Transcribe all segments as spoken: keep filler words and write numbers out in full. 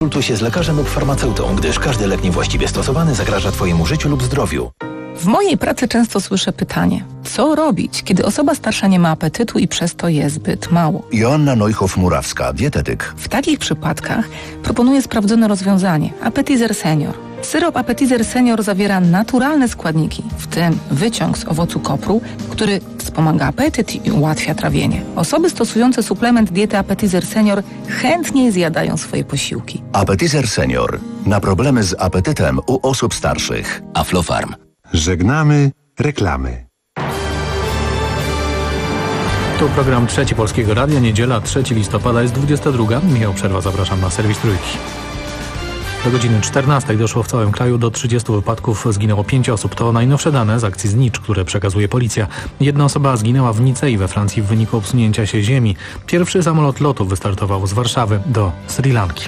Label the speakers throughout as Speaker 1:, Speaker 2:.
Speaker 1: Konsultuj się z lekarzem lub farmaceutą, gdyż każdy lek niewłaściwie stosowany zagraża Twojemu życiu lub zdrowiu.
Speaker 2: W mojej pracy często słyszę pytanie, co robić, kiedy osoba starsza nie ma apetytu i przez to je zbyt mało?
Speaker 3: Joanna Neuhoff-Murawska, dietetyk.
Speaker 2: W takich przypadkach proponuję sprawdzone rozwiązanie – Appetizer Senior. Syrop Appetizer Senior zawiera naturalne składniki, w tym wyciąg z owocu kopru, który wspomaga apetyt i ułatwia trawienie. Osoby stosujące suplement diety Appetizer Senior chętniej zjadają swoje posiłki.
Speaker 3: Appetizer Senior. Na problemy z apetytem u osób starszych. Aflofarm.
Speaker 4: Żegnamy reklamy.
Speaker 5: Tu program Trzeci Polskiego Radia, niedziela trzeciego listopada jest dwudziesta druga. Michał Przerwa, zapraszam na serwis Trójki. Do godziny czternastej doszło w całym kraju do trzydziestu wypadków, zginęło pięć osób. To najnowsze dane z akcji Znicz, które przekazuje policja. Jedna osoba zginęła w Nicei we Francji w wyniku obsunięcia się ziemi. Pierwszy samolot lotu wystartował z Warszawy do Sri Lanki.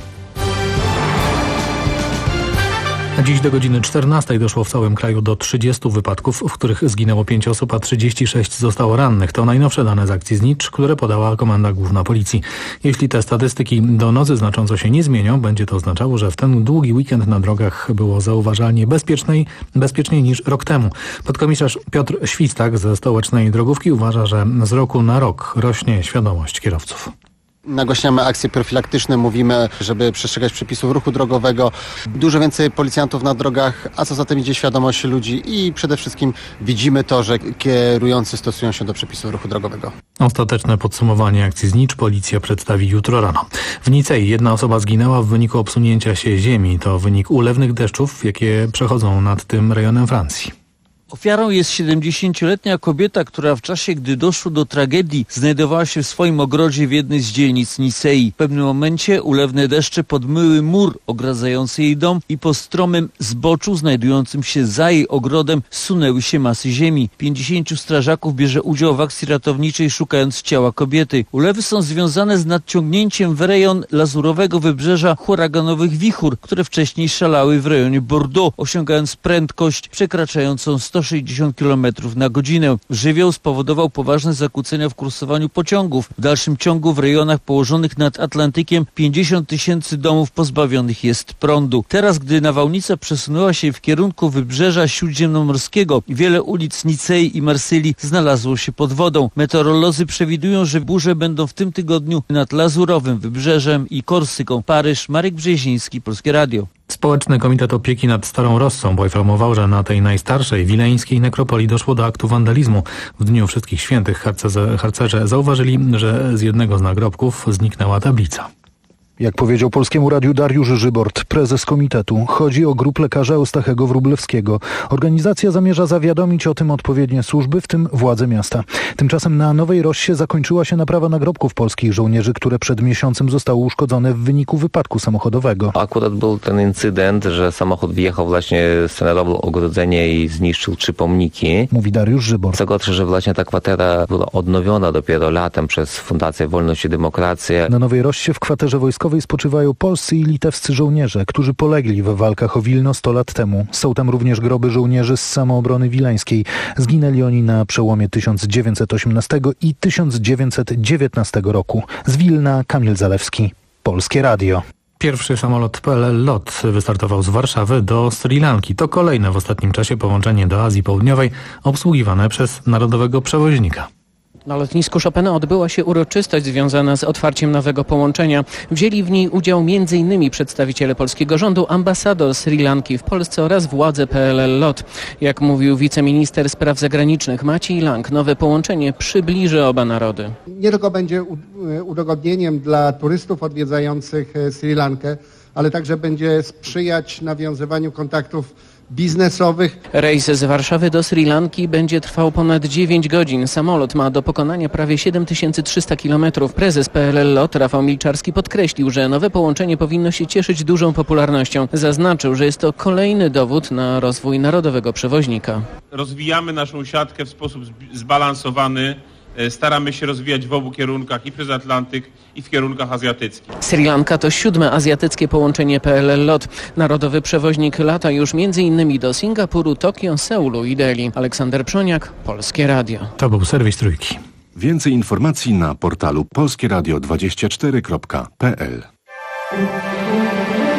Speaker 5: Dziś do godziny czternastej doszło w całym kraju do trzydziestu wypadków, w których zginęło pięć osób, a trzydzieści sześć zostało rannych. To najnowsze dane z akcji Znicz, które podała Komenda Główna Policji. Jeśli te statystyki do nocy znacząco się nie zmienią, będzie to oznaczało, że w ten długi weekend na drogach było zauważalnie bezpieczniej, bezpieczniej niż rok temu. Podkomisarz Piotr Świstak ze Stołecznej Drogówki uważa, że z roku na rok rośnie świadomość kierowców.
Speaker 6: Nagłaśniamy akcje profilaktyczne, mówimy, żeby przestrzegać przepisów ruchu drogowego. Dużo więcej policjantów na drogach, a co za tym idzie świadomość ludzi i przede wszystkim widzimy to, że kierujący stosują się do przepisów ruchu drogowego.
Speaker 5: Ostateczne podsumowanie akcji Znicz policja przedstawi jutro rano. W Nicei jedna osoba zginęła w wyniku obsunięcia się ziemi. To wynik ulewnych deszczów, jakie przechodzą nad tym rejonem Francji.
Speaker 7: Ofiarą jest siedemdziesięcioletnia kobieta, która w czasie, gdy doszło do tragedii, znajdowała się w swoim ogrodzie w jednej z dzielnic Nicei. W pewnym momencie ulewne deszcze podmyły mur ogradzający jej dom i po stromym zboczu znajdującym się za jej ogrodem sunęły się masy ziemi. Pięćdziesięciu strażaków bierze udział w akcji ratowniczej, szukając ciała kobiety. Ulewy są związane z nadciągnięciem w rejon lazurowego wybrzeża huraganowych wichur, które wcześniej szalały w rejonie Bordeaux, osiągając prędkość przekraczającą sto sześćdziesiąt kilometrów na godzinę. Żywioł spowodował poważne zakłócenia w kursowaniu pociągów. W dalszym ciągu w rejonach położonych nad Atlantykiem pięćdziesiąt tysięcy domów pozbawionych jest prądu. Teraz, gdy nawałnica przesunęła się w kierunku wybrzeża śródziemnomorskiego, wiele ulic Nicei i Marsylii znalazło się pod wodą. Meteorolodzy przewidują, że burze będą w tym tygodniu nad Lazurowym Wybrzeżem i Korsyką. Paryż, Marek Brzeziński, Polskie Radio.
Speaker 5: Społeczny Komitet Opieki nad Starą Rossą poinformował, że na tej najstarszej wileńskiej nekropolii doszło do aktu wandalizmu. W Dniu Wszystkich Świętych harcerze, harcerze zauważyli, że z jednego z nagrobków zniknęła tablica.
Speaker 8: Jak powiedział Polskiemu Radiu Dariusz Żybort, prezes komitetu, chodzi o grup lekarza Eustachego Wróblewskiego. Organizacja zamierza zawiadomić o tym odpowiednie służby, w tym władze miasta. Tymczasem na Nowej Rossie zakończyła się naprawa nagrobków polskich żołnierzy, które przed miesiącem zostały uszkodzone w wyniku wypadku samochodowego.
Speaker 9: Akurat był ten incydent, że samochód wjechał właśnie, stenerował ogrodzenie i zniszczył trzy pomniki.
Speaker 8: Mówi Dariusz Żybort.
Speaker 9: Co gorsze, że właśnie ta kwatera była odnowiona dopiero latem przez Fundację Wolność i Demokrację.
Speaker 8: Na Nowej Rossie w kwaterze wojskowej spoczywają polscy i litewscy żołnierze, którzy polegli w walkach o Wilno sto lat temu. Są tam również groby żołnierzy z samoobrony wileńskiej. Zginęli oni na przełomie tysiąc dziewięćset osiemnastego i tysiąc dziewięćset dziewiętnastego roku. Z Wilna Kamil Zalewski, Polskie Radio.
Speaker 5: Pierwszy samolot P L L LOT wystartował z Warszawy do Sri Lanki. To kolejne w ostatnim czasie połączenie do Azji Południowej obsługiwane przez narodowego przewoźnika.
Speaker 10: Na lotnisku Chopina odbyła się uroczystość związana z otwarciem nowego połączenia. Wzięli w niej udział m.in. przedstawiciele polskiego rządu, ambasador Sri Lanki w Polsce oraz władze P L L LOT. Jak mówił wiceminister spraw zagranicznych Maciej Lang, nowe połączenie przybliży oba narody.
Speaker 11: Nie tylko będzie udogodnieniem dla turystów odwiedzających Sri Lankę, ale także będzie sprzyjać nawiązywaniu kontaktów biznesowych.
Speaker 10: Rejs z Warszawy do Sri Lanki będzie trwał ponad dziewięć godzin. Samolot ma do pokonania prawie siedem tysięcy trzysta kilometrów. Prezes P L L LOT Rafał Milczarski podkreślił, że nowe połączenie powinno się cieszyć dużą popularnością. Zaznaczył, że jest to kolejny dowód na rozwój narodowego przewoźnika.
Speaker 12: Rozwijamy naszą siatkę w sposób zbalansowany. Staramy się rozwijać w obu kierunkach, i przez Atlantyk, i w kierunkach azjatyckich.
Speaker 10: Sri Lanka to siódme azjatyckie połączenie P L L LOT. Narodowy przewoźnik lata już m.in. do Singapuru, Tokio, Seulu i Delhi. Aleksander Przoniak, Polskie Radio.
Speaker 5: To był serwis Trójki.
Speaker 4: Więcej informacji na portalu polskieradio dwadzieścia cztery kropka p l.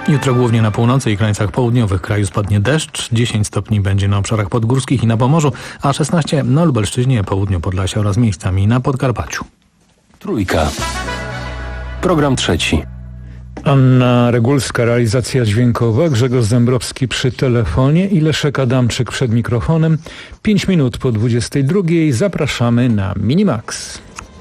Speaker 5: Jutro głównie na północy i krańcach południowych kraju spadnie deszcz. dziesięć stopni będzie na obszarach podgórskich i na Pomorzu, a szesnaście na Lubelszczyźnie, południu Podlasia oraz miejscami na Podkarpaciu.
Speaker 13: Trójka. Program trzeci.
Speaker 14: Anna Regulska, realizacja dźwiękowa, Grzegorz Zembrowski przy telefonie i Leszek Adamczyk przed mikrofonem. Pięć minut po dwudziestej drugiej zapraszamy na Minimax.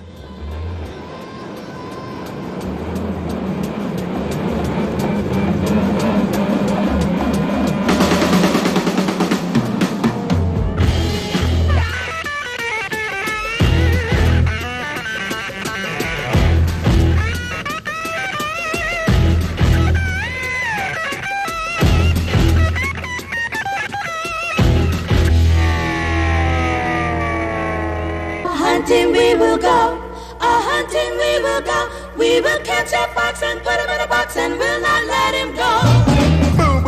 Speaker 15: Hunting we will go, a hunting we will go. We will catch a fox and put him in a box and we'll not let him go.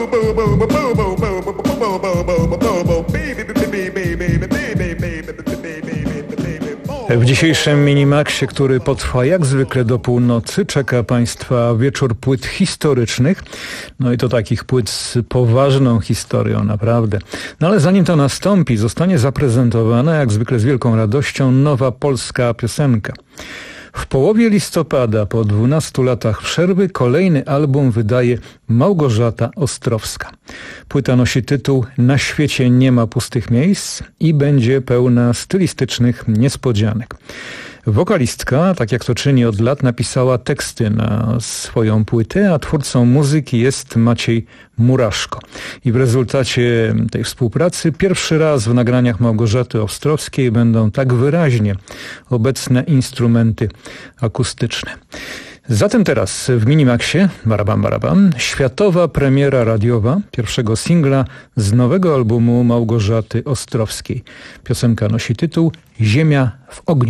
Speaker 14: W dzisiejszym Minimaxie, który potrwa jak zwykle do północy, czeka Państwa wieczór płyt historycznych. No i to takich płyt z poważną historią, naprawdę. No ale zanim to nastąpi, zostanie zaprezentowana jak zwykle z wielką radością nowa polska piosenka. W połowie listopada, po dwunastu latach przerwy, kolejny album wydaje Małgorzata Ostrowska. Płyta nosi tytuł Na świecie nie ma pustych miejsc i będzie pełna stylistycznych niespodzianek. Wokalistka, tak jak to czyni od lat, napisała teksty na swoją płytę, a twórcą muzyki jest Maciej Muraszko. I w rezultacie tej współpracy pierwszy raz w nagraniach Małgorzaty Ostrowskiej będą tak wyraźnie obecne instrumenty akustyczne. Zatem teraz w Minimaxie, barabam, barabam, światowa premiera radiowa pierwszego singla z nowego albumu Małgorzaty Ostrowskiej. Piosenka nosi tytuł Ziemia w ogniu.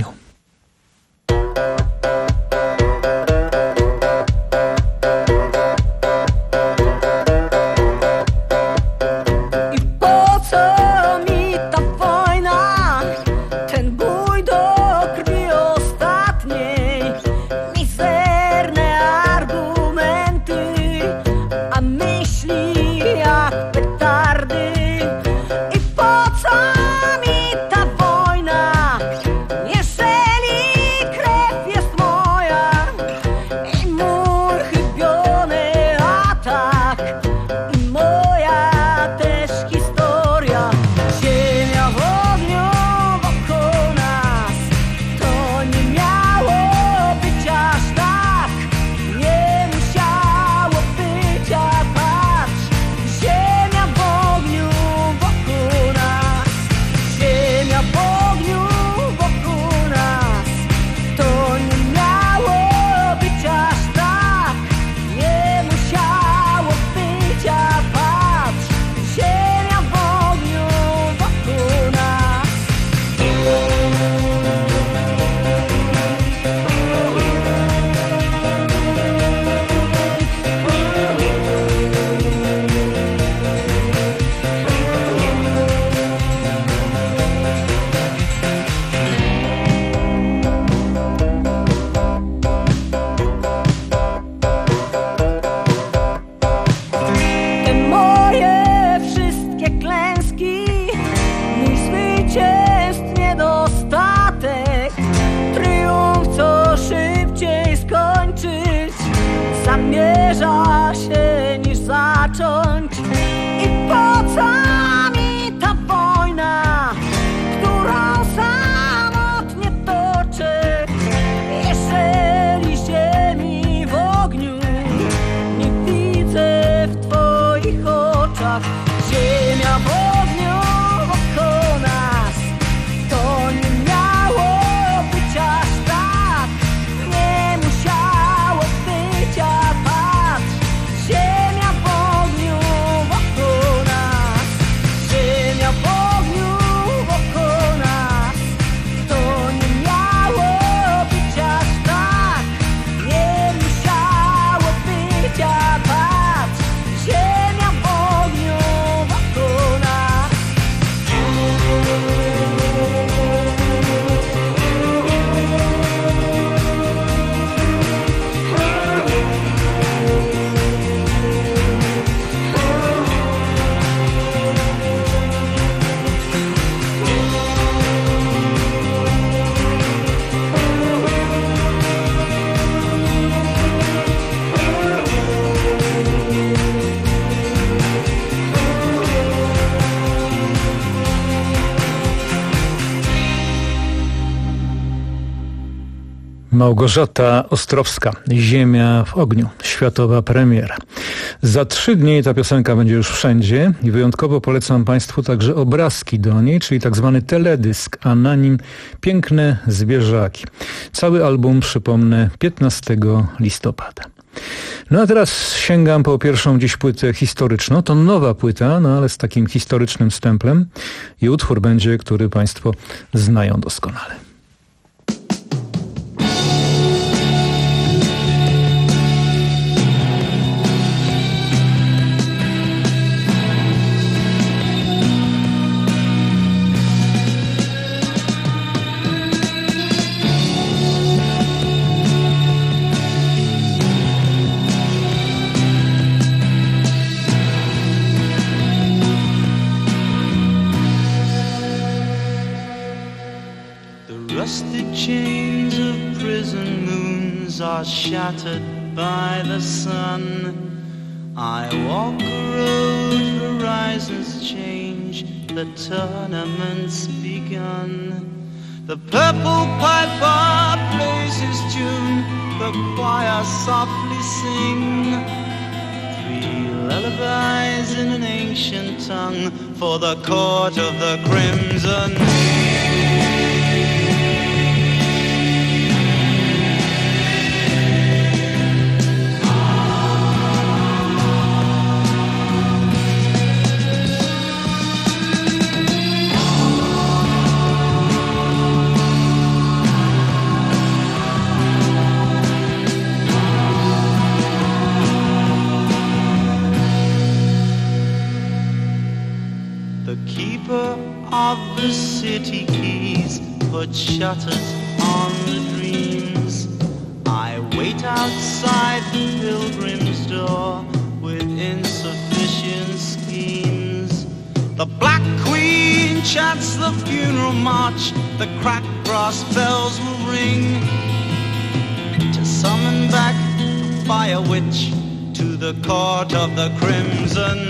Speaker 15: Zamierza się niż zacząć. I po co mi ta wojna, którą samotnie toczę, jeżeli ziemi w ogniu nie widzę w twoich oczach. Ziemia w ogniu wokół nas, to nie miało być aż tak, nie musiało być, a patrz, ziemia w ogniu
Speaker 14: Małgorzata Ostrowska, Ziemia w ogniu, światowa premiera. Za trzy dni ta piosenka będzie już wszędzie i wyjątkowo polecam Państwu także obrazki do niej, czyli tak zwany teledysk, a na nim piękne zwierzaki. Cały album, przypomnę, piętnastego listopada. No a teraz sięgam po pierwszą dziś płytę historyczną. To nowa płyta, no ale z takim historycznym stemplem i utwór będzie, który Państwo znają doskonale.
Speaker 16: Shattered by the sun, I walk a road, horizons change, the tournament's begun. The purple piper plays his tune, the choir softly sing three lullabies in an ancient tongue for the court of the crimson. Of the city keys put shutters on the dreams. I wait outside the pilgrim's door with insufficient schemes. The Black Queen chants the funeral march, the cracked brass bells will ring to summon back the fire witch to the court of the crimson.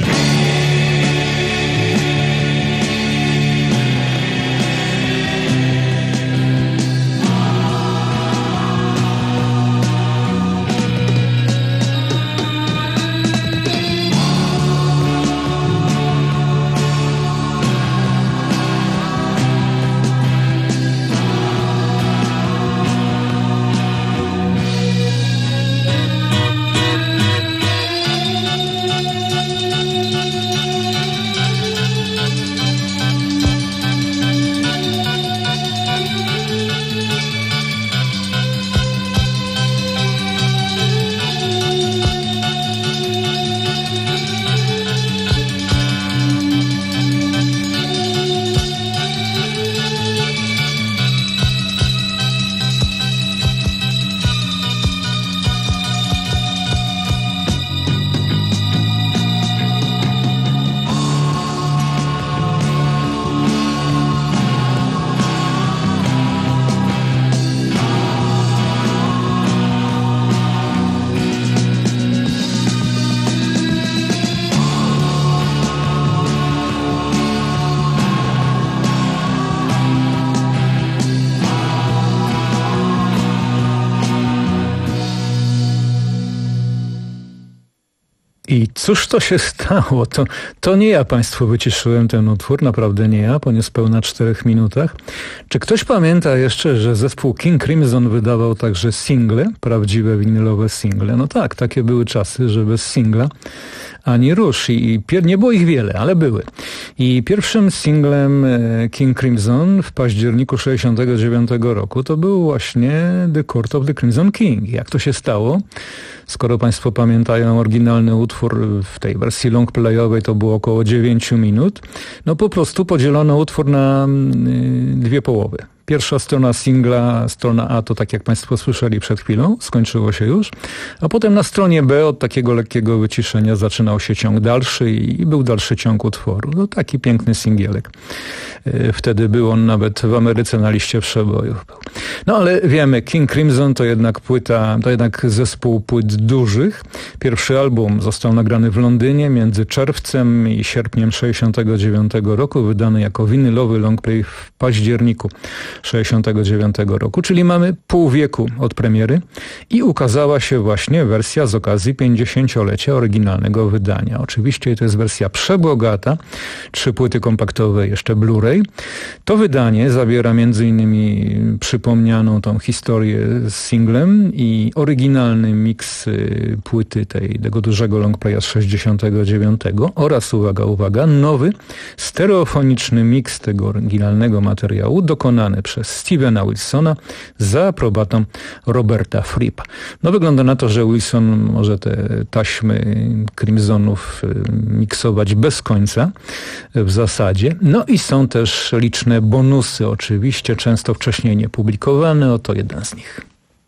Speaker 14: I cóż to się stało? To, to nie ja Państwu wyciszyłem ten utwór, naprawdę nie ja, po niespełna czterech minutach. Czy ktoś pamięta jeszcze, że zespół King Crimson wydawał także single, prawdziwe winylowe single? No tak, takie były czasy, że bez singla ani rusz. I pier- nie było ich wiele, ale były. I pierwszym singlem King Crimson w październiku sześćdziesiątego dziewiątego roku to był właśnie The Court of the Crimson King. Jak to się stało? Skoro Państwo pamiętają oryginalny utwór w tej wersji longplayowej, to było około dziewięć minut. No po prostu podzielono utwór na dwie połowy. Pierwsza strona singla, strona A to tak jak Państwo słyszeli przed chwilą, skończyło się już, a potem na stronie B od takiego lekkiego wyciszenia zaczynał się ciąg dalszy i był dalszy ciąg utworu. No taki piękny singielek. Wtedy był on nawet w Ameryce na liście przebojów. No ale wiemy, King Crimson to jednak płyta, to jednak zespół płyt dużych. Pierwszy album został nagrany w Londynie między czerwcem i sierpniem sześćdziesiątego dziewiątego roku, wydany jako winylowy longplay w październiku sześćdziesiątego dziewiątego roku, czyli mamy pół wieku od premiery i ukazała się właśnie wersja z okazji pięćdziesięciolecia oryginalnego wydania. Oczywiście to jest wersja przebogata, trzy płyty kompaktowe, jeszcze Blu-ray. To wydanie zawiera między innymi przypomnianą tą historię z singlem i oryginalny miks płyty tej, tego dużego longplaya z sześćdziesiątego dziewiątego oraz, uwaga, uwaga, nowy stereofoniczny miks tego oryginalnego materiału dokonany przez Stevena Wilsona za aprobatą Roberta Frippa. No wygląda na to, że Wilson może te taśmy Crimsonów miksować bez końca w zasadzie. No i są też liczne bonusy, oczywiście często wcześniej niepublikowane. Oto jeden z nich.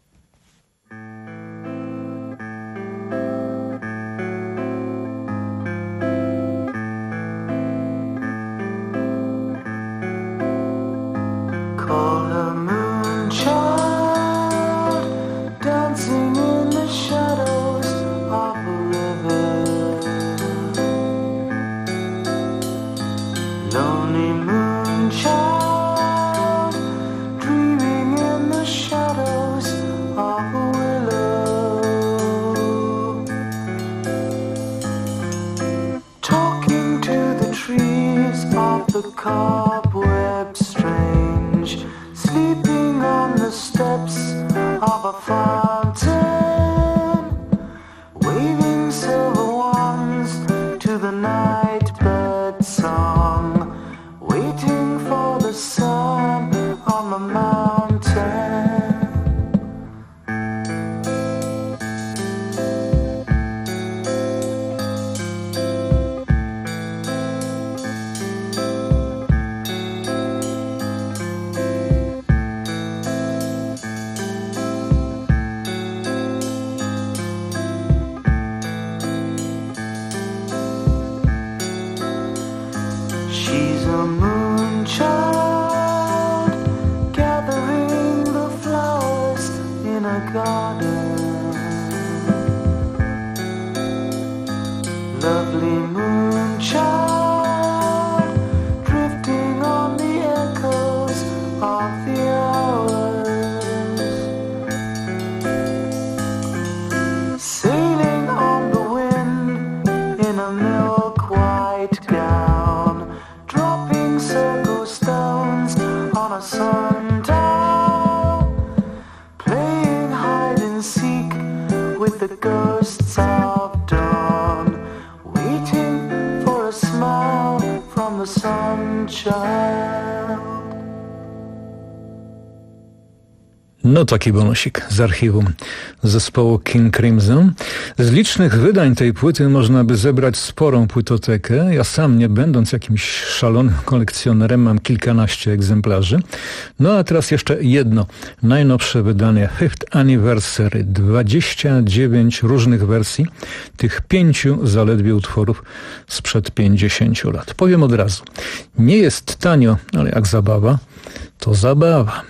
Speaker 14: No taki bonusik z archiwum zespołu King Crimson. Z licznych wydań tej płyty można by zebrać sporą płytotekę. Ja sam, nie będąc jakimś szalonym kolekcjonerem, mam kilkanaście egzemplarzy. No a teraz jeszcze jedno. Najnowsze wydanie Fifth Anniversary. dwadzieścia dziewięć różnych wersji tych pięciu zaledwie utworów sprzed pięćdziesięciu lat. Powiem od razu. Nie jest tanio, ale jak zabawa, to zabawa.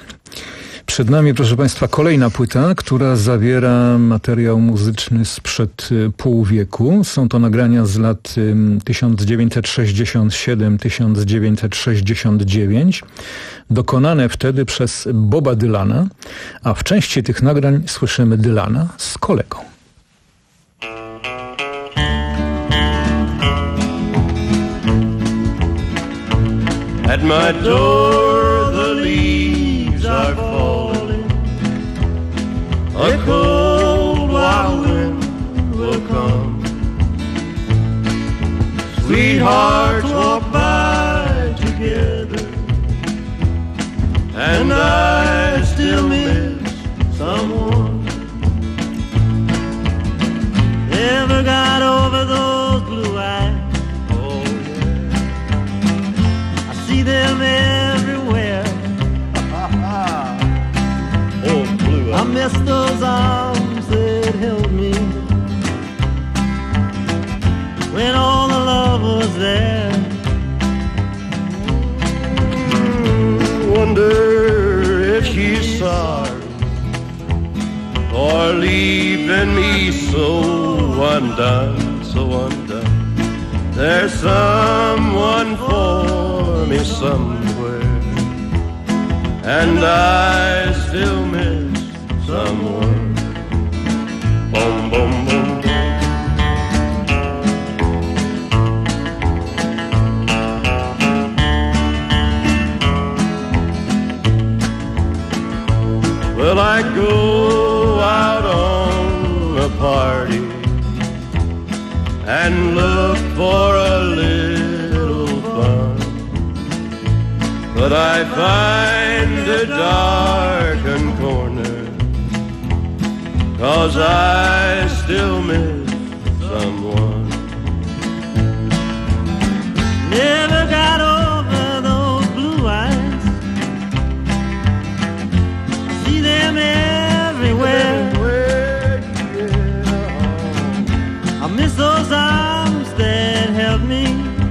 Speaker 14: Przed nami, proszę Państwa, kolejna płyta, która zawiera materiał muzyczny sprzed pół wieku. Są to nagrania z lat tysiąc dziewięćset sześćdziesiąt siedem do tysiąc dziewięćset sześćdziesiąt dziewięć, dokonane wtedy przez Boba Dylana, a w części tych nagrań słyszymy Dylana z kolegą.
Speaker 17: At my door the leaves are falling, a cold wild wind will come. Sweethearts walk by together, and I still miss someone. Never got over those blue eyes. Oh yeah, I see them everywhere. Oh, blue eyes. I miss those arms that held me when all the love was there. Mm, wonder if she's sorry for leaving me so undone, so undone. There's someone for me somewhere,
Speaker 18: and I still miss someone. Boom, boom, boom. Well, I go out on a party and look for a little fun, but I find a darkened corner, 'cause I still miss someone.
Speaker 17: Never got over those blue eyes, see them everywhere. I miss those arms that held me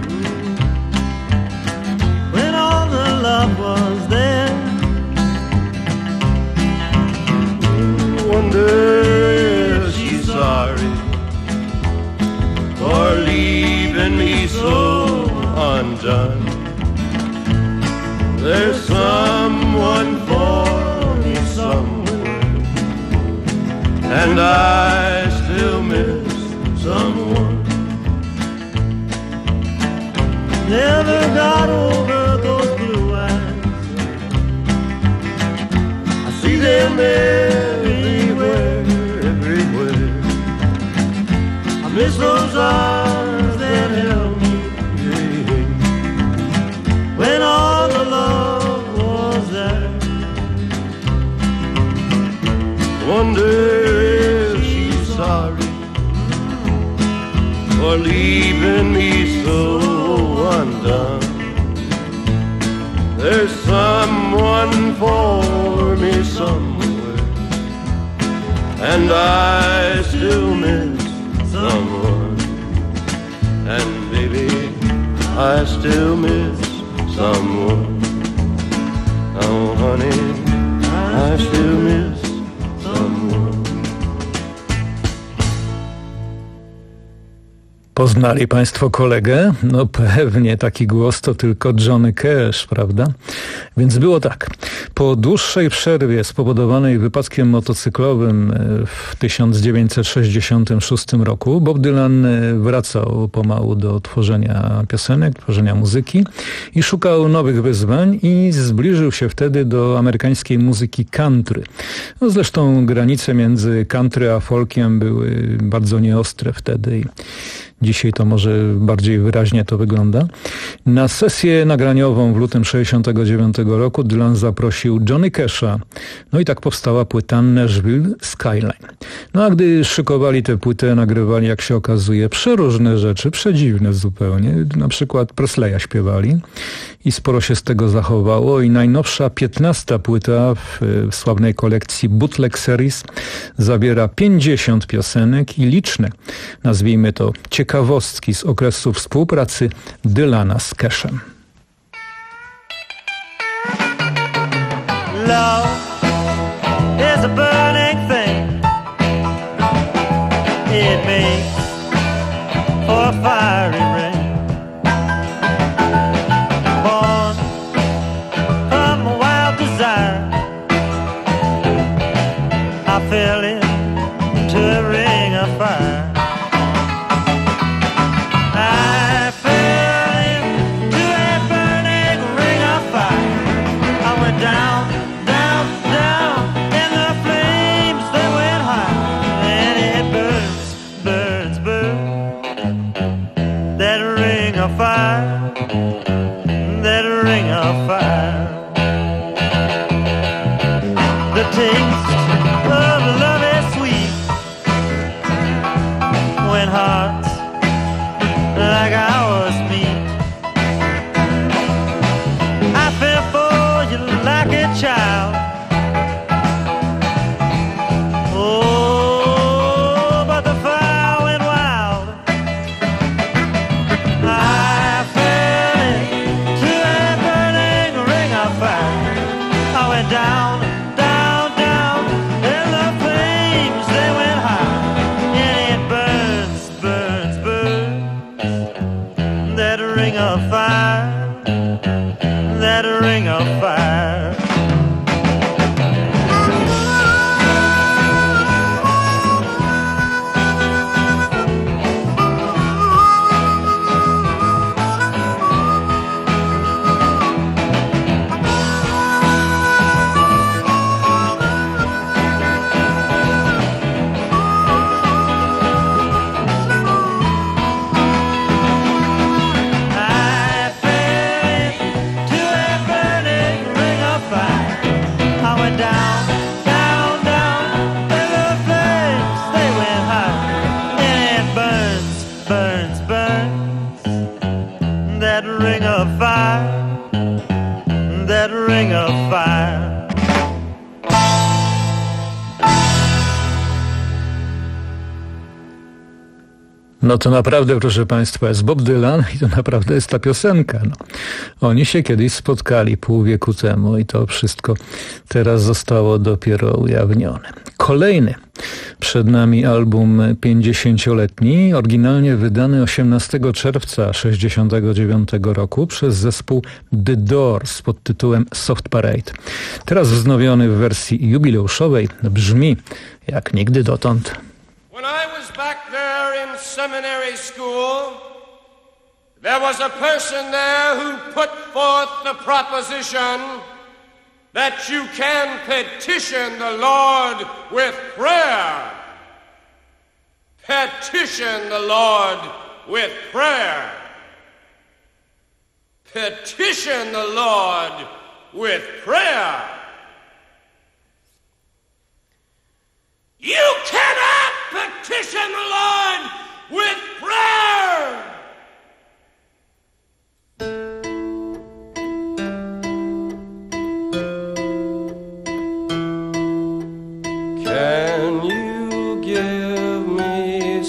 Speaker 17: when all the love was there.
Speaker 18: Wonder if she's sorry for leaving me so undone. There's someone for me somewhere, and I still miss someone.
Speaker 17: Never got over those blue eyes,
Speaker 18: I see them everywhere, everywhere.
Speaker 17: I miss those arms that held me when all the love was there.
Speaker 18: Wonder if she's sorry for leaving me so undone. There's someone for me somewhere, and I still miss someone. And baby, I still miss someone. Oh honey, I still miss someone.
Speaker 14: Poznali Państwo kolegę? No pewnie, taki głos to tylko Johnny Cash, prawda? Więc było tak. Po dłuższej przerwie spowodowanej wypadkiem motocyklowym w tysiąc dziewięćset sześćdziesiątym szóstym roku Bob Dylan wracał pomału do tworzenia piosenek, tworzenia muzyki i szukał nowych wyzwań i zbliżył się wtedy do amerykańskiej muzyki country. No zresztą granice między country a folkiem były bardzo nieostre wtedy i dzisiaj to może bardziej wyraźnie to wygląda. Na sesję nagraniową w lutym sześćdziesiątego dziewiątego roku Dylan zaprosił Johnny Casha. No i tak powstała płyta Nashville Skyline. No a gdy szykowali tę płytę, nagrywali, jak się okazuje, przeróżne rzeczy, przedziwne zupełnie. Na przykład Presleya śpiewali i sporo się z tego zachowało. I najnowsza piętnasta płyta w, w sławnej kolekcji Bootleg Series zawiera pięćdziesiąt piosenek i liczne, nazwijmy to, ciekawostki z okresu współpracy Dylana z Cashem.
Speaker 17: love is a burning thing. It makes for a fiery ring. Born from a wild desire, I fell into a ring of fire. I fell into a burning ring of fire. I went down, down, down, and the flames, they went high. And it burns, burns, burns, that ring of fire, that ring of fire. The taste of love is sweet when hearts like ours meet. I fell for you like a child. Oh, but the fire went wild. I fell into a burning ring of fire. I went down, down, down, and the flames, they went high. And it burns, burns,
Speaker 14: No to naprawdę, proszę Państwa, jest Bob Dylan i to naprawdę jest ta piosenka. No. Oni się kiedyś spotkali pół wieku temu i to wszystko teraz zostało dopiero ujawnione. Kolejny przed nami album pięćdziesięcioletni, oryginalnie wydany osiemnastego czerwca sześćdziesiątego dziewiątego roku przez zespół The Doors pod tytułem Soft Parade. Teraz wznowiony w wersji jubileuszowej brzmi jak nigdy dotąd.
Speaker 19: When I was back there in seminary school, there was a person there who put forth the proposition that you can petition the Lord with prayer. Petition the Lord with prayer. Petition the Lord with prayer. You cannot petition the Lord with prayer.
Speaker 18: Can you give me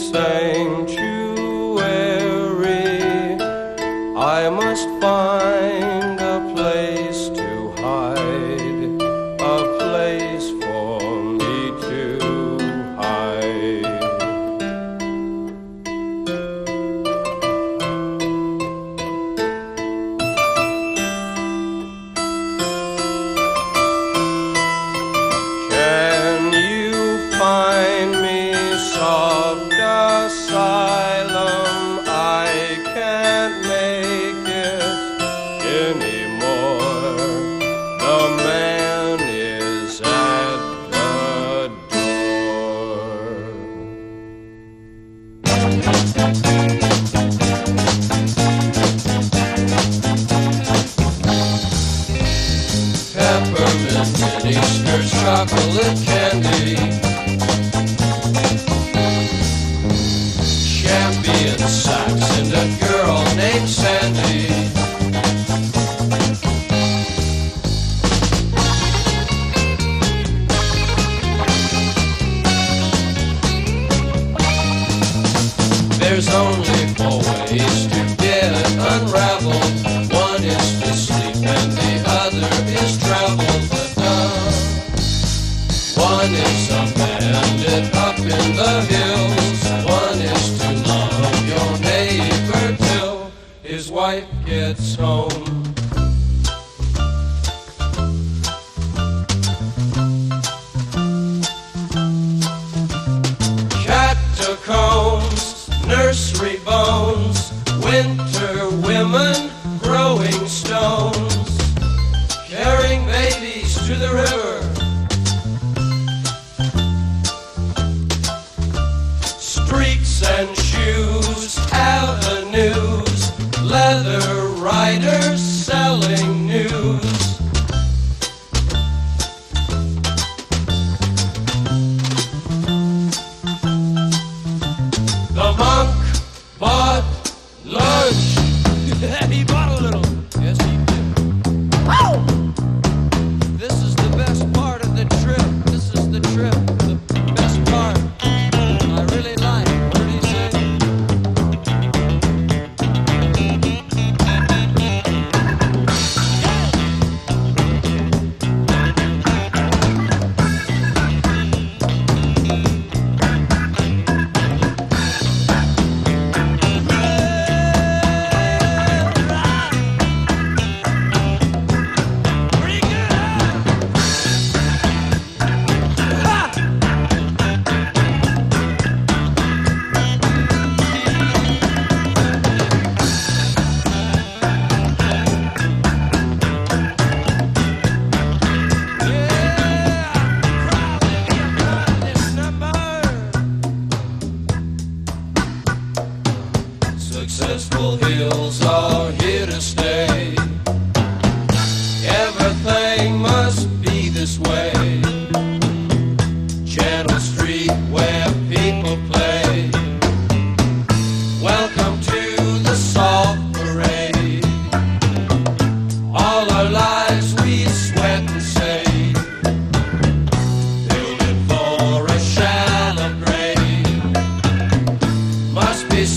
Speaker 18: sanctuary? I must find a place to hide, a place for me to hide. Can you find me soft asylum? I can't make it anymore. The man is at the door. Peppermint mini skirts, chocolate candy, champion socks, and a girl named Sandy. There's only four ways to get unraveled. One is to sleep and the other is travel. But uh, one is a bandit up in the hills. One is to love your neighbor till his wife gets home. Catacombs, nursery bones, winter women, growing stones, carrying babies to the river, streets and shoes, avenues, leather riders selling news. The monk bought lunch. He bought a little. Yes, he did. Ow! This is the best part of the trip. This is the trip. The best part. I really like it. What did he say? Successful hills are here to stay. Everything must be this way. Channel Street where people play. Welcome to the soft parade. All our lives we sweat and save, building for a shallow grave. Must be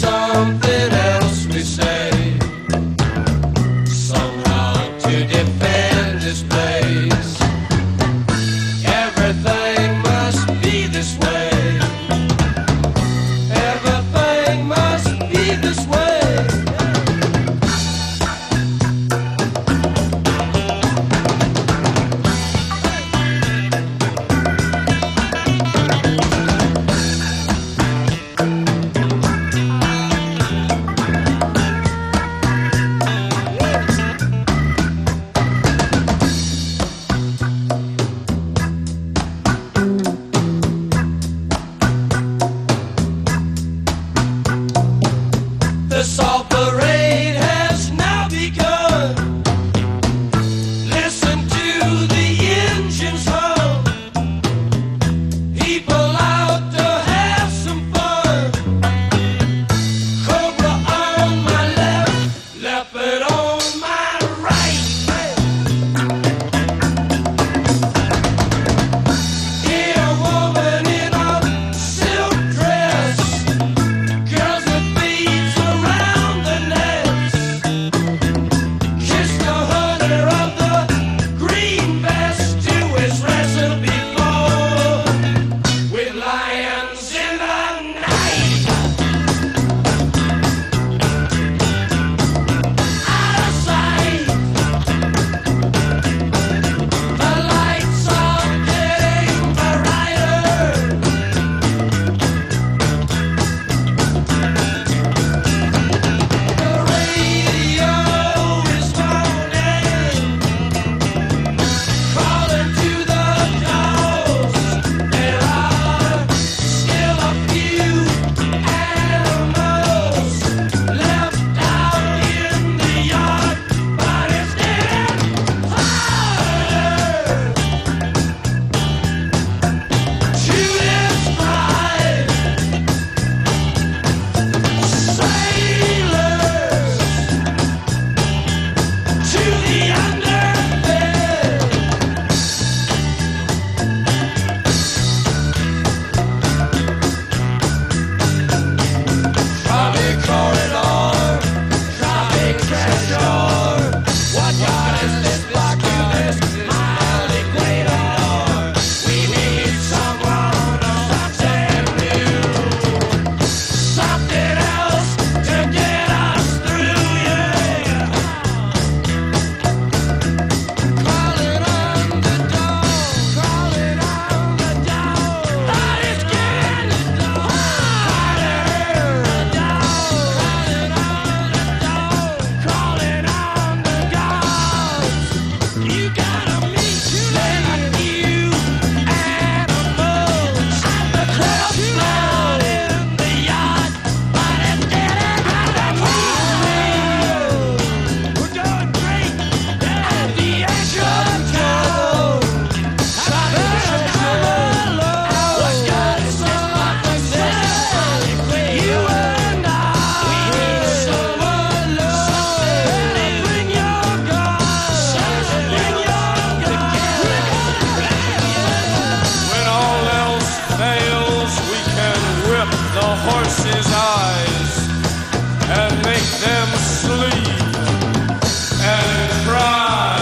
Speaker 19: horses' eyes and make them sleep and cry.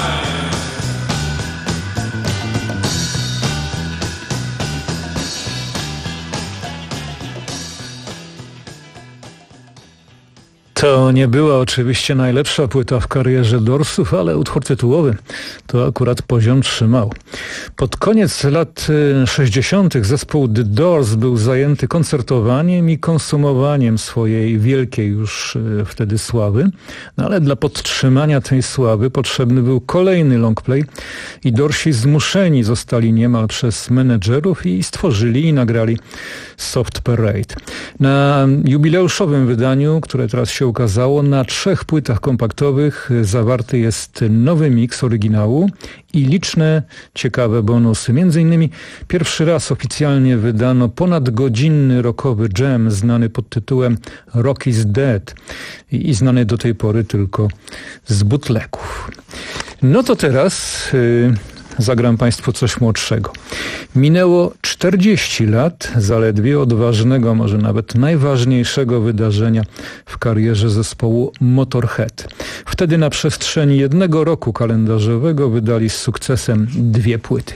Speaker 14: To nie była oczywiście najlepsza płyta w karierze Doorsów, ale utwór tytułowy to akurat poziom trzymał. Pod koniec lat sześćdziesiątych zespół The Doors był zajęty koncertowaniem i konsumowaniem swojej wielkiej już wtedy sławy, no ale dla podtrzymania tej sławy potrzebny był kolejny longplay i Doorsi zmuszeni zostali niemal przez menedżerów i stworzyli i nagrali Soft Parade. Na jubileuszowym wydaniu, które teraz się ukazało, na trzech płytach kompaktowych zawarty jest nowy miks oryginału i liczne ciekawe bonusy. Między innymi pierwszy raz oficjalnie wydano ponadgodzinny rockowy jam znany pod tytułem Rock is Dead i, i znany do tej pory tylko z bootlegów. No to teraz... Yy, Zagram Państwu coś młodszego. Minęło czterdzieści lat zaledwie od ważnego, może nawet najważniejszego wydarzenia w karierze zespołu Motorhead. Wtedy na przestrzeni jednego roku kalendarzowego wydali z sukcesem dwie płyty.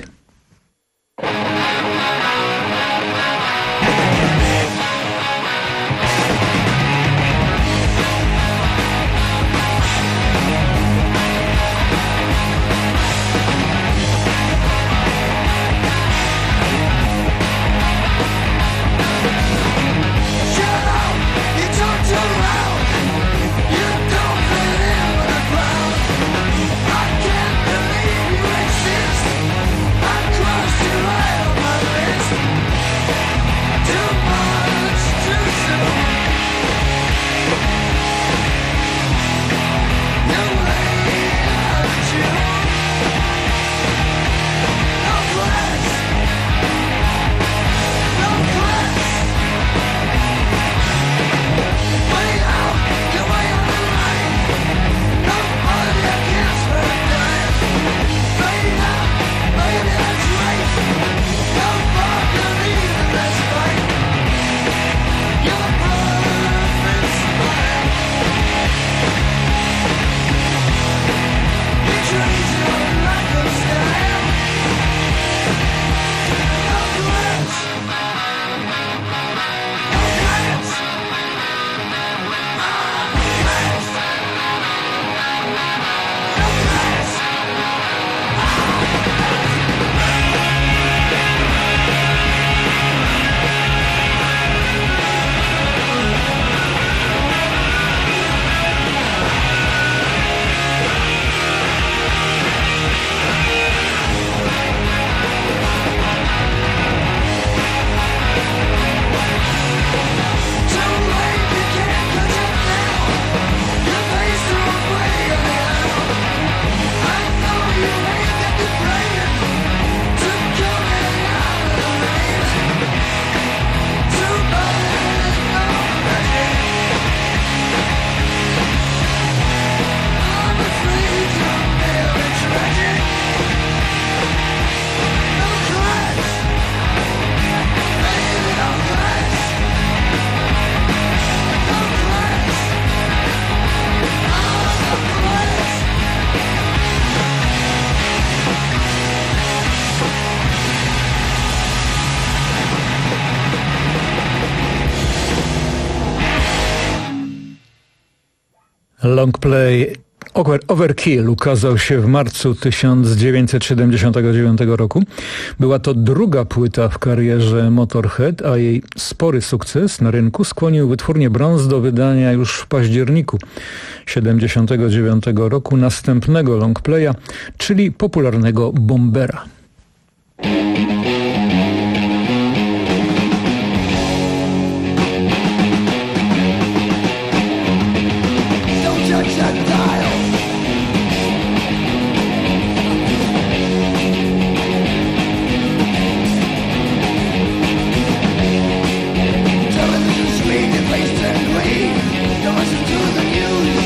Speaker 14: Longplay Over, Overkill ukazał się w marcu tysiąc dziewięćset siedemdziesiątego dziewiątego roku. Była to druga płyta w karierze Motorhead, a jej spory sukces na rynku skłonił wytwórnię Bronze do wydania już w październiku siedemdziesiątego dziewiątego roku następnego longplaya, czyli popularnego Bombera.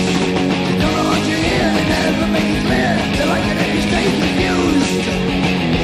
Speaker 15: Till I get any state confused.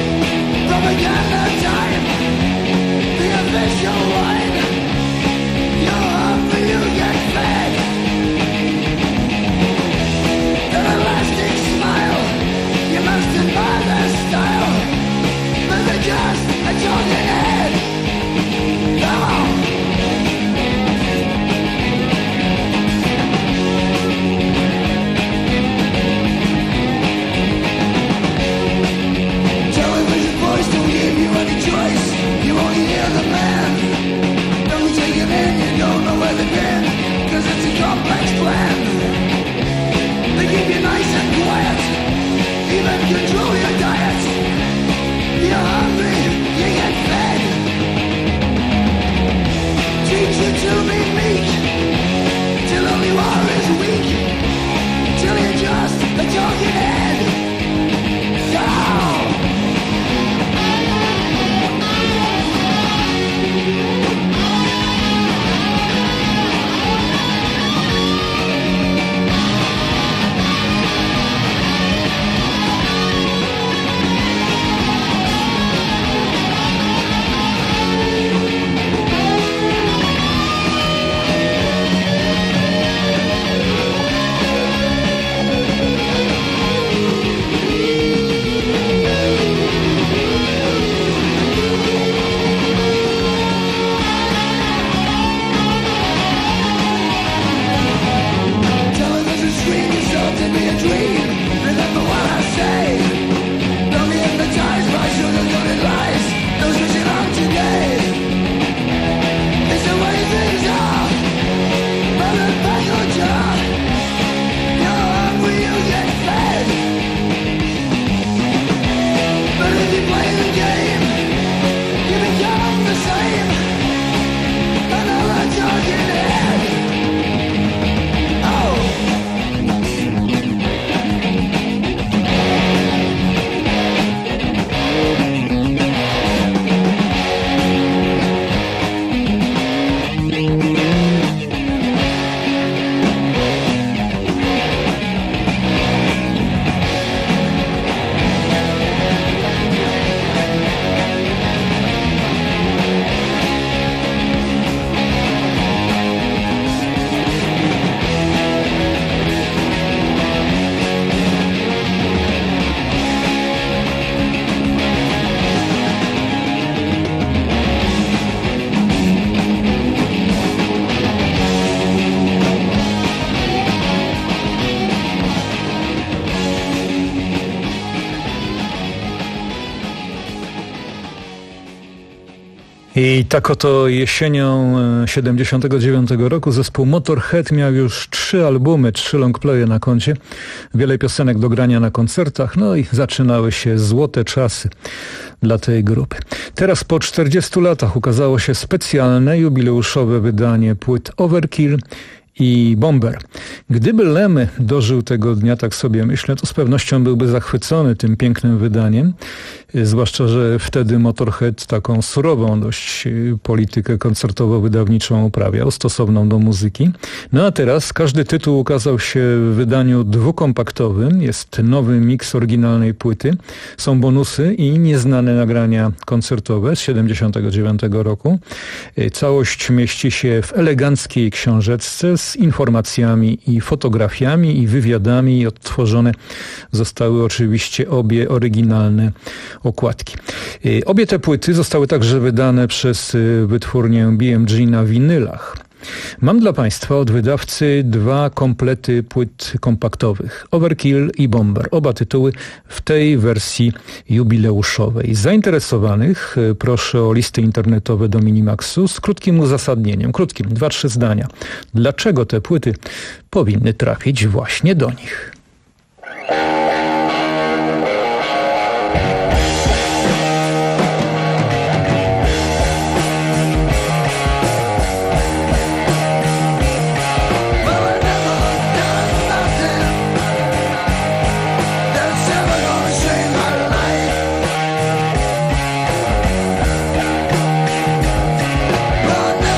Speaker 14: I tak oto jesienią siedemdziesiątego dziewiątego roku zespół Motorhead miał już trzy albumy, trzy longplaye na koncie, wiele piosenek do grania na koncertach, no i zaczynały się złote czasy dla tej grupy. Teraz po czterdziestu latach ukazało się specjalne, jubileuszowe wydanie płyt Overkill i Bomber. Gdyby Lemmy dożył tego dnia, tak sobie myślę, to z pewnością byłby zachwycony tym pięknym wydaniem, zwłaszcza że wtedy Motorhead taką surową dość politykę koncertowo-wydawniczą uprawiał, stosowną do muzyki. No a teraz każdy tytuł ukazał się w wydaniu dwukompaktowym, jest nowy miks oryginalnej płyty, są bonusy i nieznane nagrania koncertowe z siedemdziesiątego dziewiątego roku. Całość mieści się w eleganckiej książeczce z informacjami i fotografiami i wywiadami i odtworzone zostały oczywiście obie oryginalne okładki. Obie te płyty zostały także wydane przez wytwórnię B M G na winylach. Mam dla Państwa od wydawcy dwa komplety płyt kompaktowych, Overkill i Bomber. Oba tytuły w tej wersji jubileuszowej. Zainteresowanych proszę o listy internetowe do Minimaxu z krótkim uzasadnieniem, krótkim, dwa, trzy zdania. Dlaczego te płyty powinny trafić właśnie do nich?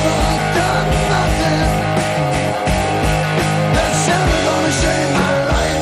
Speaker 15: That's never gonna change my life.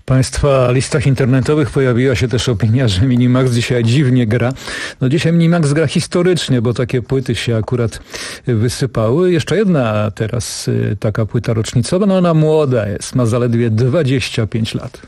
Speaker 14: Państwa listach internetowych pojawiła się też opinia, że Minimax dzisiaj dziwnie gra. No dzisiaj Minimax gra historycznie, bo takie płyty się akurat wysypały. Jeszcze jedna teraz y, taka płyta rocznicowa, no ona młoda jest, ma zaledwie dwadzieścia pięć lat.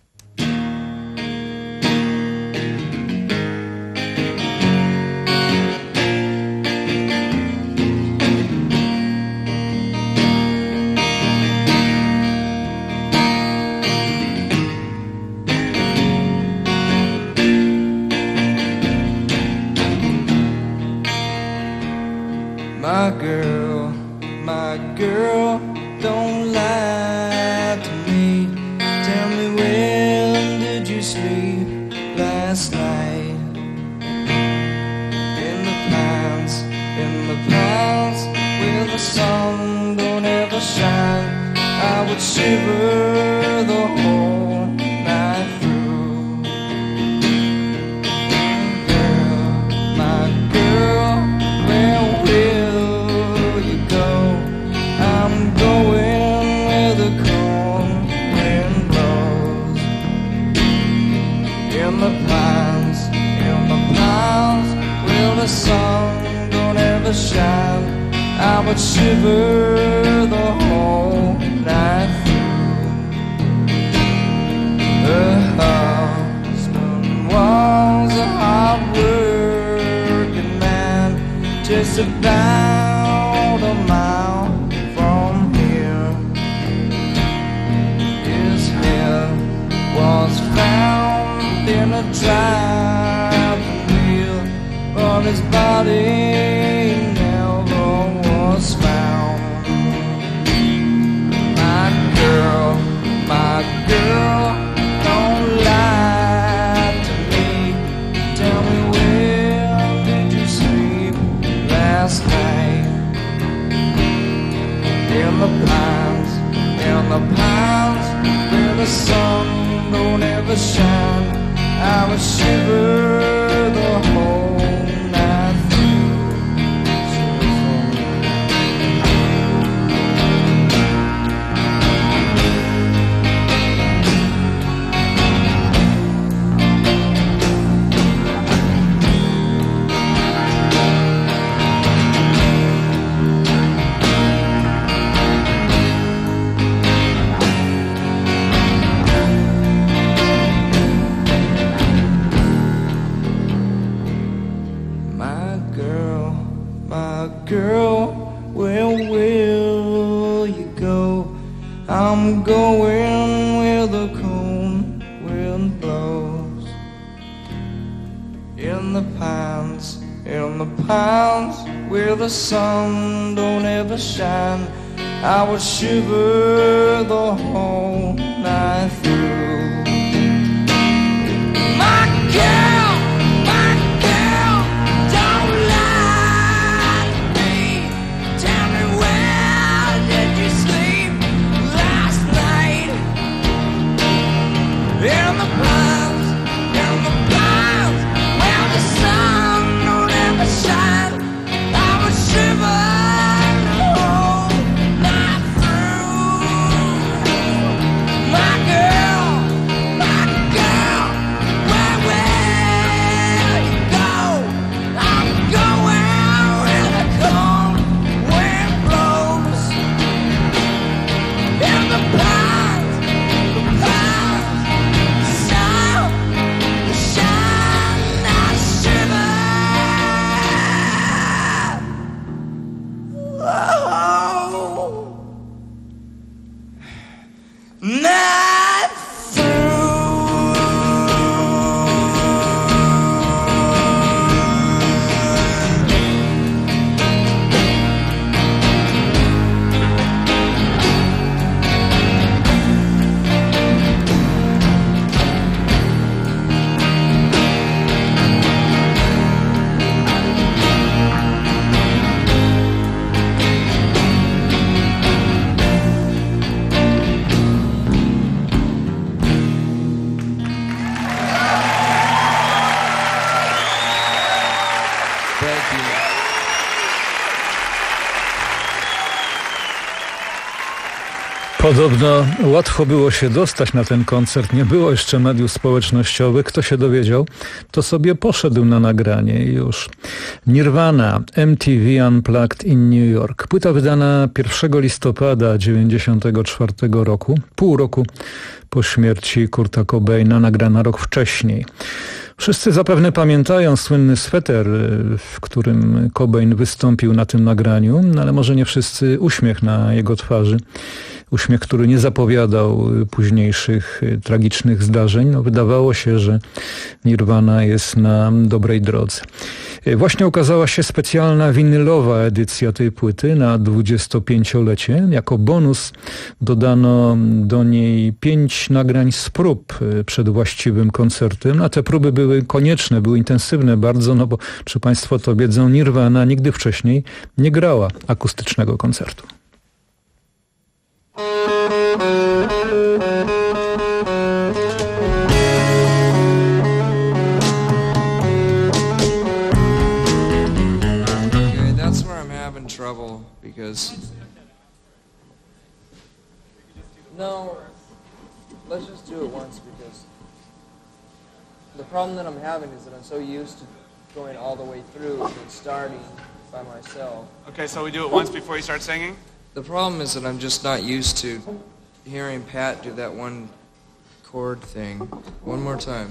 Speaker 20: My girl, my girl, don't lie to me. Tell me, when did you sleep last night? In the pines, in the pines, where the sun don't ever shine, I would shiver the whole night through. Girl, my girl, where will you go? I'm going where the cold wind blows. In the pines, in the pines, where the sun don't ever shine, I would shiver the whole night through. Her husband was a hard-working man, just about a mile from here. His head was found in a driving wheel, but his body never was found. My girl, my girl, don't lie to me. Tell me, where did you sleep last night? In the pines, in the pines, where the sun don't ever shine, I would shiver the whole night through. My girl, my girl, where will you go? I'm going where the cold wind blows. In the pines, in the pines, where the sun don't ever shine, I would shiver the whole night through. My girl, my girl, don't lie to me. Tell me, where did you sleep last night? In the pines, in the pines, where the sun don't ever shine, I would shiver the whole night through. My girl,
Speaker 14: Podobno łatwo było się dostać na ten koncert, nie było jeszcze mediów społecznościowych. Kto się dowiedział, to sobie poszedł na nagranie i już. Nirvana, M T V Unplugged in New York. Płyta wydana pierwszego listopada dziewięćdziesiątego czwartego roku, pół roku po śmierci Kurta Cobaina, nagrana rok wcześniej. Wszyscy zapewne pamiętają słynny sweter, w którym Cobain wystąpił na tym nagraniu, ale może nie wszyscy uśmiech na jego twarzy. Uśmiech, który nie zapowiadał późniejszych tragicznych zdarzeń. No, wydawało się, że Nirvana jest na dobrej drodze. Właśnie ukazała się specjalna winylowa edycja tej płyty na dwudziestopięciolecie. Jako bonus dodano do niej pięć nagrań z prób przed właściwym koncertem. A te próby były konieczne, były intensywne bardzo, no bo czy Państwo to wiedzą, Nirvana nigdy wcześniej nie grała akustycznego koncertu.
Speaker 20: Okay, that's where I'm having trouble because no, let's just do it once because the problem that I'm having is that I'm so used to going all the way through and starting by myself.
Speaker 21: Okay, so we do it once before you start singing?
Speaker 20: The problem is that I'm just not used to hearing Pat do that one chord thing. One more time.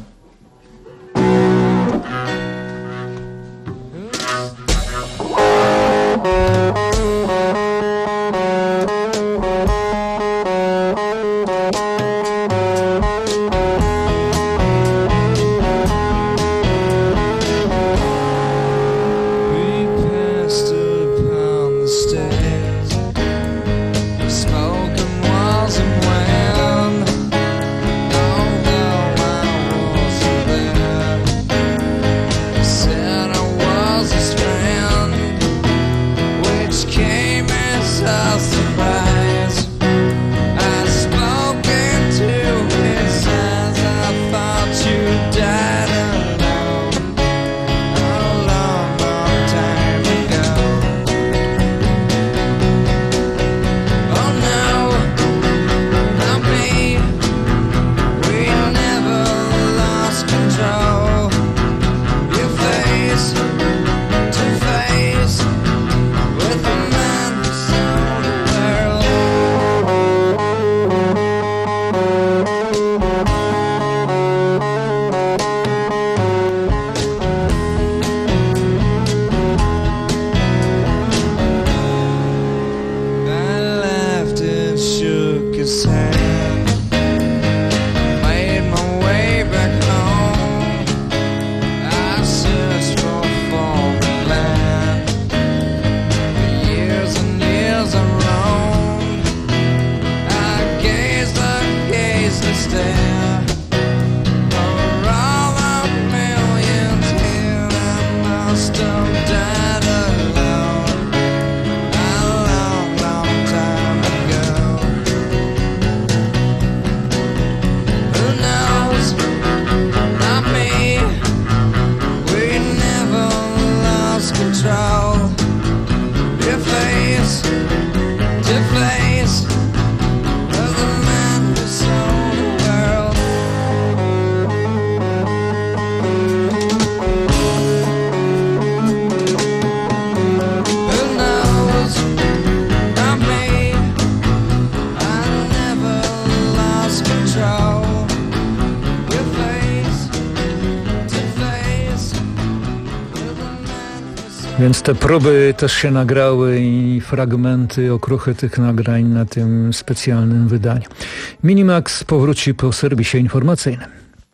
Speaker 14: Więc te próby też się nagrały i fragmenty, okruchy tych nagrań na tym specjalnym wydaniu. Minimax powróci po serwisie informacyjnym.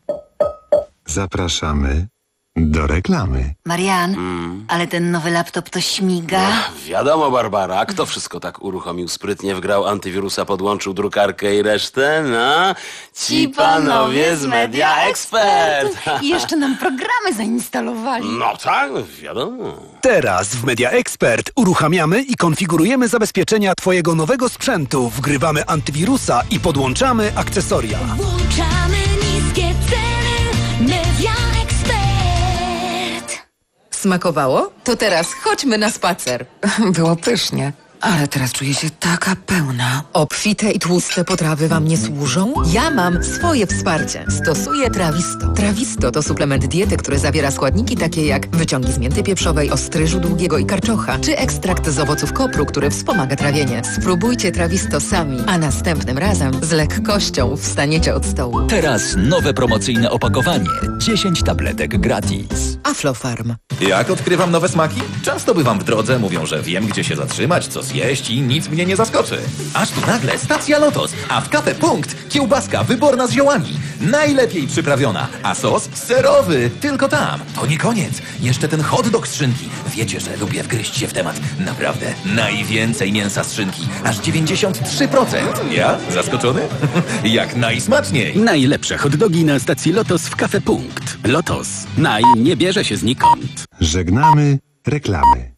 Speaker 4: Zapraszamy do reklamy.
Speaker 22: Marian, mm. ale ten nowy laptop to śmiga.
Speaker 23: No, wiadomo, Barbara, kto wszystko tak uruchomił sprytnie, wgrał antywirusa, podłączył drukarkę i resztę? No, ci panowie z Media Expert.
Speaker 22: I jeszcze nam programy zainstalowali.
Speaker 23: No tak, wiadomo.
Speaker 24: Teraz w Media Expert uruchamiamy i konfigurujemy zabezpieczenia twojego nowego sprzętu, wgrywamy antywirusa i podłączamy akcesoria.
Speaker 15: Włączamy niskie ceny. Media Expert.
Speaker 25: Smakowało? To teraz chodźmy na spacer. Było pysznie.
Speaker 1: Ale teraz czuję się taka pełna. Obfite i tłuste potrawy wam nie służą? Ja mam swoje wsparcie. Stosuję Trawisto. Trawisto to suplement diety, który zawiera składniki takie jak wyciągi z mięty pieprzowej, ostryżu długiego i karczocha, czy ekstrakt z owoców kopru, który wspomaga trawienie. Spróbujcie Trawisto sami, a następnym razem z lekkością wstaniecie od stołu.
Speaker 2: Teraz nowe promocyjne opakowanie. dziesięć tabletek gratis.
Speaker 1: Aflofarm.
Speaker 3: Jak odkrywam nowe smaki? Często bywam w drodze, mówią, że wiem, gdzie się zatrzymać, co zjeść i nic mnie nie zaskoczy. Aż tu nagle stacja Lotos, a w Cafe Punkt kiełbaska wyborna z ziołami. Najlepiej przyprawiona, a sos serowy. Tylko tam. To nie koniec. Jeszcze ten hot dog z szynki. Wiecie, że lubię wgryźć się w temat. Naprawdę, najwięcej mięsa z szynki. Aż dziewięćdziesiąt trzy procent. Ja? Zaskoczony? Jak najsmaczniej.
Speaker 6: Najlepsze hot dogi na stacji Lotos w Cafe Punkt. Lotos. Naj nie bierze się znikąd.
Speaker 4: Żegnamy reklamy.